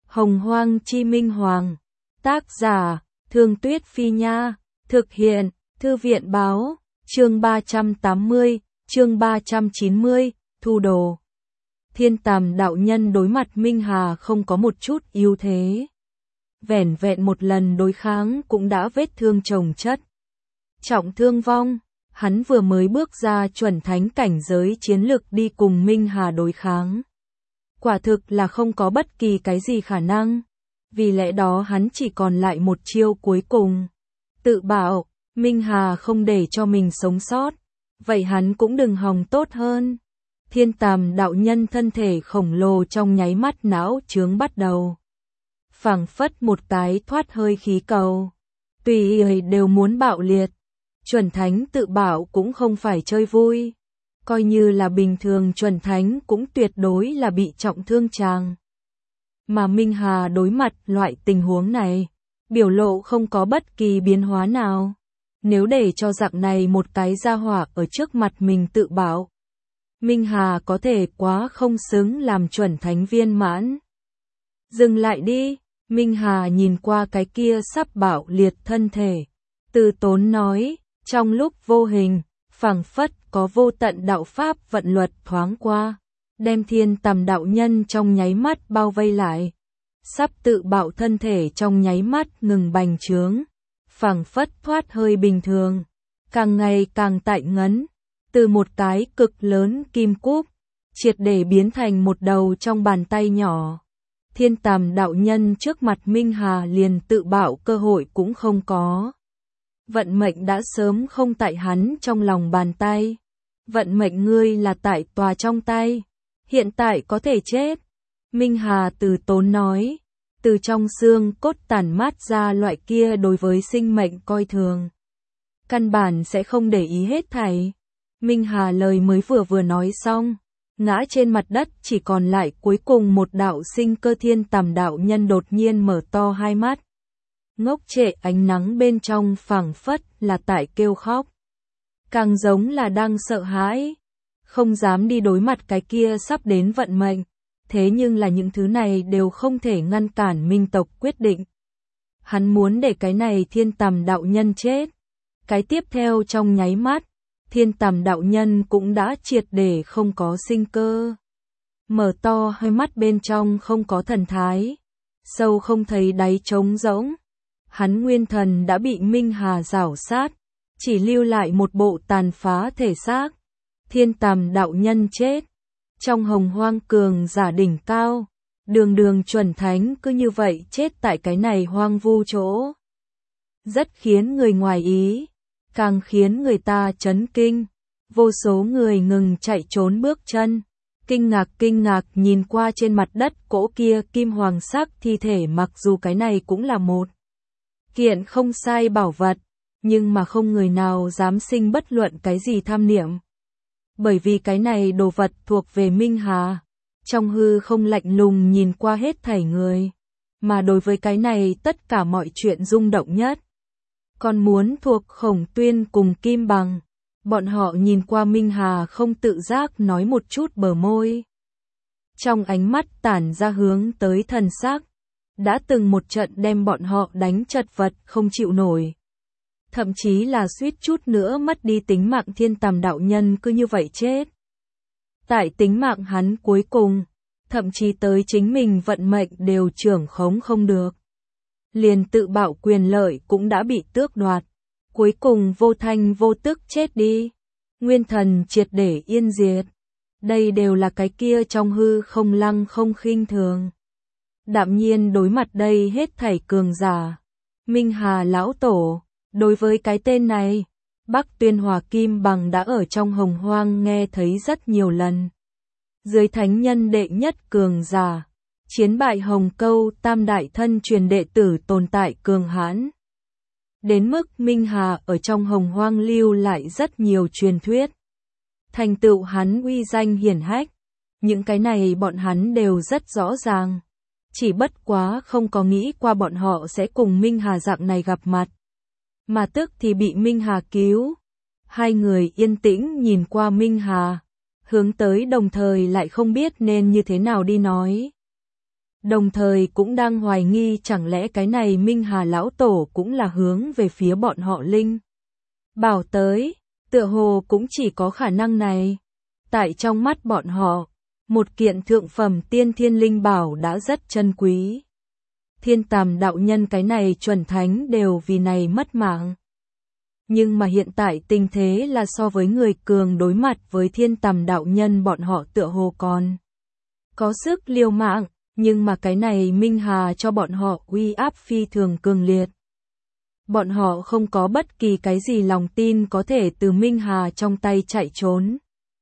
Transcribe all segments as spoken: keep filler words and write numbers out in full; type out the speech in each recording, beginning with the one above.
Hồng Hoang Chi Minh Hoàng. Tác giả, Thương Tuyết Phi Nha. Thực hiện, Thư viện Báo. Chương ba trăm tám mươi, chương ba trăm chín mươi, Thu Đồ. Thiên Tàm đạo nhân đối mặt Minh Hà không có một chút yếu thế. Vẻn vẹn một lần đối kháng cũng đã vết thương chồng chất. Trọng thương vong, hắn vừa mới bước ra chuẩn thánh cảnh giới chiến lực đi cùng Minh Hà đối kháng. Quả thực là không có bất kỳ cái gì khả năng. Vì lẽ đó hắn chỉ còn lại một chiêu cuối cùng. Tự bảo, Minh Hà không để cho mình sống sót. Vậy hắn cũng đừng hòng tốt hơn. Thiên Tàm đạo nhân thân thể khổng lồ trong nháy mắt não chướng bắt đầu. Phảng phất một cái thoát hơi khí cầu. Tùy ý đều muốn bạo liệt. Chuẩn thánh tự bảo cũng không phải chơi vui. Coi như là bình thường chuẩn thánh cũng tuyệt đối là bị trọng thương chàng. Mà Minh Hà đối mặt loại tình huống này, biểu lộ không có bất kỳ biến hóa nào. Nếu để cho dạng này một cái gia hỏa ở trước mặt mình tự bảo, Minh Hà có thể quá không xứng làm chuẩn thánh viên mãn. Dừng lại đi, Minh Hà nhìn qua cái kia sắp bạo liệt thân thể. Từ tốn nói, trong lúc vô hình, phảng phất có vô tận đạo pháp vận luật thoáng qua, đem Thiên Tàm đạo nhân trong nháy mắt bao vây lại. Sắp tự bạo thân thể trong nháy mắt ngừng bành trướng, phảng phất thoát hơi bình thường, càng ngày càng tại ngấn, từ một cái cực lớn kim cúp, triệt để biến thành một đầu trong bàn tay nhỏ. Thiên Tàm đạo nhân trước mặt Minh Hà liền tự bạo cơ hội cũng không có. Vận mệnh đã sớm không tại hắn trong lòng bàn tay. Vận mệnh ngươi là tại tòa trong tay. Hiện tại có thể chết. Minh Hà từ tốn nói. Từ trong xương cốt tản mát ra loại kia đối với sinh mệnh coi thường. Căn bản sẽ không để ý hết thảy. Minh Hà lời mới vừa vừa nói xong. Ngã trên mặt đất chỉ còn lại cuối cùng một đạo sinh cơ. Thiên Tàm đạo nhân đột nhiên mở to hai mắt. Ngốc trệ ánh nắng bên trong phảng phất là tại kêu khóc. Càng giống là đang sợ hãi. Không dám đi đối mặt cái kia sắp đến vận mệnh. Thế nhưng là những thứ này đều không thể ngăn cản Minh tộc quyết định. Hắn muốn để cái này Thiên Tàm đạo nhân chết. Cái tiếp theo trong nháy mắt, Thiên Tàm đạo nhân cũng đã triệt để không có sinh cơ. Mở to hai mắt bên trong không có thần thái. Sâu không thấy đáy trống rỗng. Hắn nguyên thần đã bị Minh Hà rảo sát, chỉ lưu lại một bộ tàn phá thể xác. Thiên Tàm đạo nhân chết. Trong hồng hoang cường giả đỉnh cao, đường đường chuẩn thánh cứ như vậy chết tại cái này hoang vu chỗ. Rất khiến người ngoài ý, càng khiến người ta chấn kinh. Vô số người ngừng chạy trốn bước chân, kinh ngạc kinh ngạc nhìn qua trên mặt đất cỗ kia kim hoàng sắc thi thể, mặc dù cái này cũng là một kiện không sai bảo vật, nhưng mà không người nào dám sinh bất luận cái gì tham niệm. Bởi vì cái này đồ vật thuộc về Minh Hà, trong hư không lạnh lùng nhìn qua hết thảy người, mà đối với cái này tất cả mọi chuyện rung động nhất. Còn muốn thuộc Khổng Tuyên cùng Kim Bằng, bọn họ nhìn qua Minh Hà không tự giác nói một chút bờ môi. Trong ánh mắt tản ra hướng tới thần sắc, đã từng một trận đem bọn họ đánh chật vật không chịu nổi. Thậm chí là suýt chút nữa mất đi tính mạng. Thiên Tàm đạo nhân cứ như vậy chết. Tại tính mạng hắn cuối cùng, thậm chí tới chính mình vận mệnh đều trưởng khống không được. Liền tự bảo quyền lợi cũng đã bị tước đoạt. Cuối cùng vô thanh vô tức chết đi. Nguyên thần triệt để yên diệt. Đây đều là cái kia trong hư không lăng không khinh thường. Đạm nhiên đối mặt đây hết thảy cường giả. Minh Hà lão tổ. Đối với cái tên này, Bắc Tuyên Hòa Kim Bằng đã ở trong hồng hoang nghe thấy rất nhiều lần. Dưới thánh nhân đệ nhất cường giả, chiến bại Hồng Câu tam đại thân truyền đệ tử tồn tại cường hãn. Đến mức Minh Hà ở trong hồng hoang lưu lại rất nhiều truyền thuyết. Thành tựu hắn uy danh hiển hách, những cái này bọn hắn đều rất rõ ràng. Chỉ bất quá không có nghĩ qua bọn họ sẽ cùng Minh Hà dạng này gặp mặt. Mà tức thì bị Minh Hà cứu. Hai người yên tĩnh nhìn qua Minh Hà, hướng tới đồng thời lại không biết nên như thế nào đi nói. đồng thời cũng đang hoài nghi chẳng lẽ cái này Minh Hà lão tổ cũng là hướng về phía bọn họ Linh Bảo tới, tựa hồ cũng chỉ có khả năng này. Tại trong mắt bọn họ, một kiện thượng phẩm tiên thiên linh bảo đã rất chân quý. Thiên Tàm đạo nhân cái này chuẩn thánh đều vì này mất mạng. Nhưng mà hiện tại tình thế là so với người cường đối mặt với Thiên Tàm đạo nhân bọn họ tựa hồ còn có sức liều mạng, nhưng mà cái này Minh Hà cho bọn họ uy áp phi thường cường liệt. Bọn họ không có bất kỳ cái gì lòng tin có thể từ Minh Hà trong tay chạy trốn.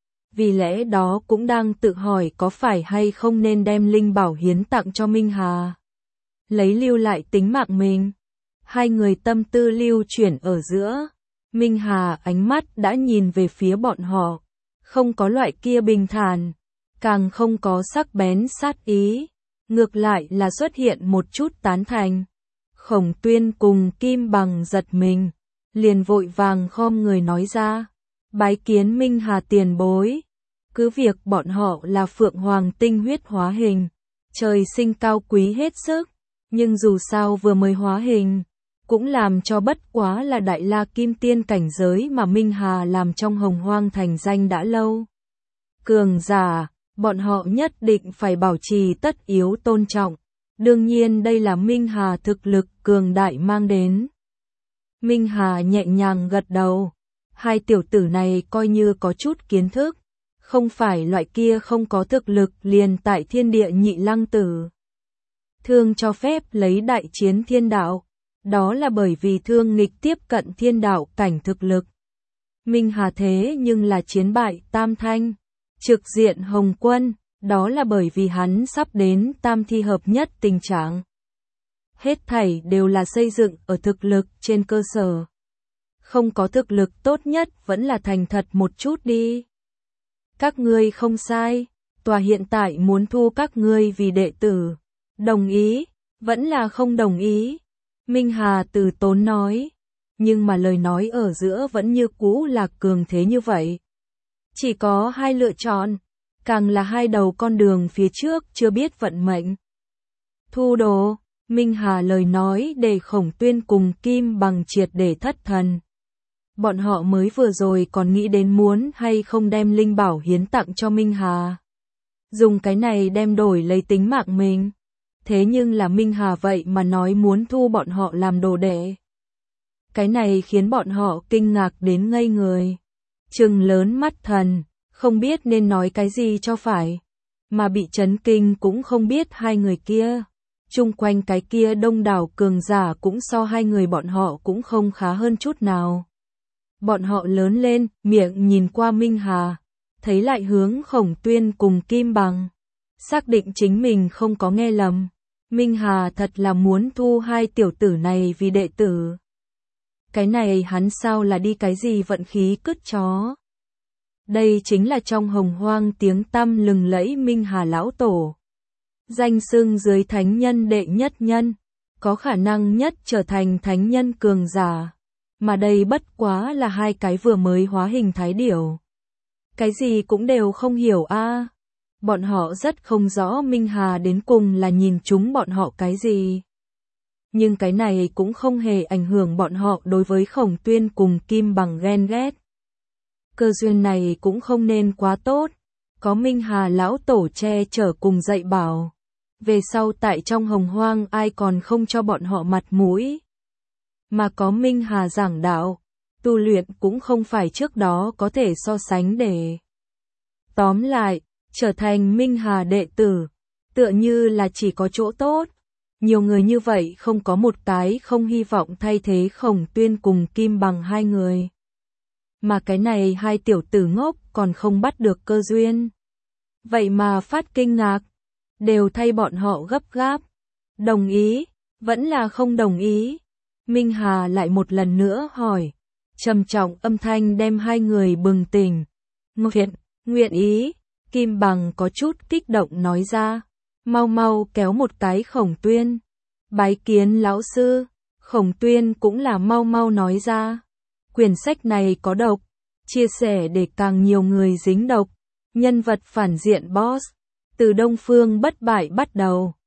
Vì lẽ đó cũng đang tự hỏi có phải hay không nên đem linh bảo hiến tặng cho Minh Hà. Lấy lưu lại tính mạng mình. Hai người tâm tư lưu chuyển ở giữa. Minh Hà ánh mắt đã nhìn về phía bọn họ. Không có loại kia bình thản. Càng không có sắc bén sát ý. Ngược lại là xuất hiện một chút tán thành. Khổng Tuyên cùng Kim Bằng giật mình. Liền vội vàng khom người nói ra. Bái kiến Minh Hà tiền bối. Cứ việc bọn họ là Phượng Hoàng tinh huyết hóa hình. Trời sinh cao quý hết sức. Nhưng dù sao vừa mới hóa hình. Cũng làm cho bất quá là đại la kim tiên cảnh giới mà Minh Hà làm trong Hồng Hoang thành danh đã lâu. Cường giả, bọn họ nhất định phải bảo trì tất yếu tôn trọng. Đương nhiên đây là Minh Hà thực lực cường đại mang đến. Minh Hà nhẹ nhàng gật đầu. Hai tiểu tử này coi như có chút kiến thức. Không phải loại kia không có thực lực liền tại thiên địa nhị lăng tử. Thương cho phép lấy đại chiến thiên đạo. Đó là bởi vì thương nghịch tiếp cận thiên đạo cảnh thực lực. Minh Hà thế nhưng là chiến bại Tam Thanh. Trực diện Hồng Quân. Đó là bởi vì hắn sắp đến tam thi hợp nhất tình trạng. Hết thảy đều là xây dựng ở thực lực trên cơ sở. Không có thực lực tốt nhất vẫn là thành thật một chút đi. Các ngươi không sai, tòa hiện tại muốn thu các ngươi vì đệ tử. Đồng ý, vẫn là không đồng ý. Minh Hà từ tốn nói, nhưng mà lời nói ở giữa vẫn như cũ là cường thế như vậy. Chỉ có hai lựa chọn, càng là hai đầu con đường phía trước chưa biết vận mệnh. Thu đồ, Minh Hà lời nói để Khổng Tuyên cùng Kim Bằng triệt để thất thần. Bọn họ mới vừa rồi còn nghĩ đến muốn hay không đem linh bảo hiến tặng cho Minh Hà. Dùng cái này đem đổi lấy tính mạng mình. Thế nhưng là Minh Hà vậy mà nói muốn thu bọn họ làm đồ đệ. Cái này khiến bọn họ kinh ngạc đến ngây người. Trừng lớn mắt thần, không biết nên nói cái gì cho phải. Mà bị chấn kinh cũng không biết hai người kia. Chung quanh cái kia đông đảo cường giả cũng so hai người bọn họ cũng không khá hơn chút nào. Bọn họ lớn lên, miệng nhìn qua Minh Hà, thấy lại hướng Khổng Tuyên cùng Kim Bằng. Xác định chính mình không có nghe lầm. Minh Hà thật là muốn thu hai tiểu tử này vì đệ tử. Cái này hắn sao là đi cái gì vận khí cứt chó. Đây chính là trong Hồng Hoang tiếng tăm lừng lẫy Minh Hà lão tổ. Danh xưng dưới thánh nhân đệ nhất nhân, có khả năng nhất trở thành thánh nhân cường giả. Mà đây bất quá là hai cái vừa mới hóa hình thái điểu. Cái gì cũng đều không hiểu a. À. Bọn họ rất không rõ Minh Hà đến cùng là nhìn chúng bọn họ cái gì. Nhưng cái này cũng không hề ảnh hưởng bọn họ đối với Khổng Tuyên cùng Kim Bằng ghen ghét. Cơ duyên này cũng không nên quá tốt. Có Minh Hà lão tổ che chở cùng dạy bảo. Về sau tại trong Hồng Hoang ai còn không cho bọn họ mặt mũi. Mà có Minh Hà giảng đạo, tu luyện cũng không phải trước đó có thể so sánh để. Tóm lại, trở thành Minh Hà đệ tử, tựa như là chỉ có chỗ tốt. Nhiều người như vậy không có một cái không hy vọng thay thế Khổng Tuyên cùng Kim Bằng hai người. Mà cái này hai tiểu tử ngốc còn không bắt được cơ duyên. Vậy mà phát kinh ngạc, đều thay bọn họ gấp gáp. Đồng ý, vẫn là không đồng ý. Minh Hà lại một lần nữa hỏi, trầm trọng âm thanh đem hai người bừng tỉnh. Nguyện, nguyện ý, Kim Bằng có chút kích động nói ra, mau mau kéo một cái Khổng Tuyên. Bái kiến lão sư, Khổng Tuyên cũng là mau mau nói ra. Quyển sách này có độc, chia sẻ để càng nhiều người dính độc. Nhân vật phản diện boss, từ Đông Phương bất bại bắt đầu.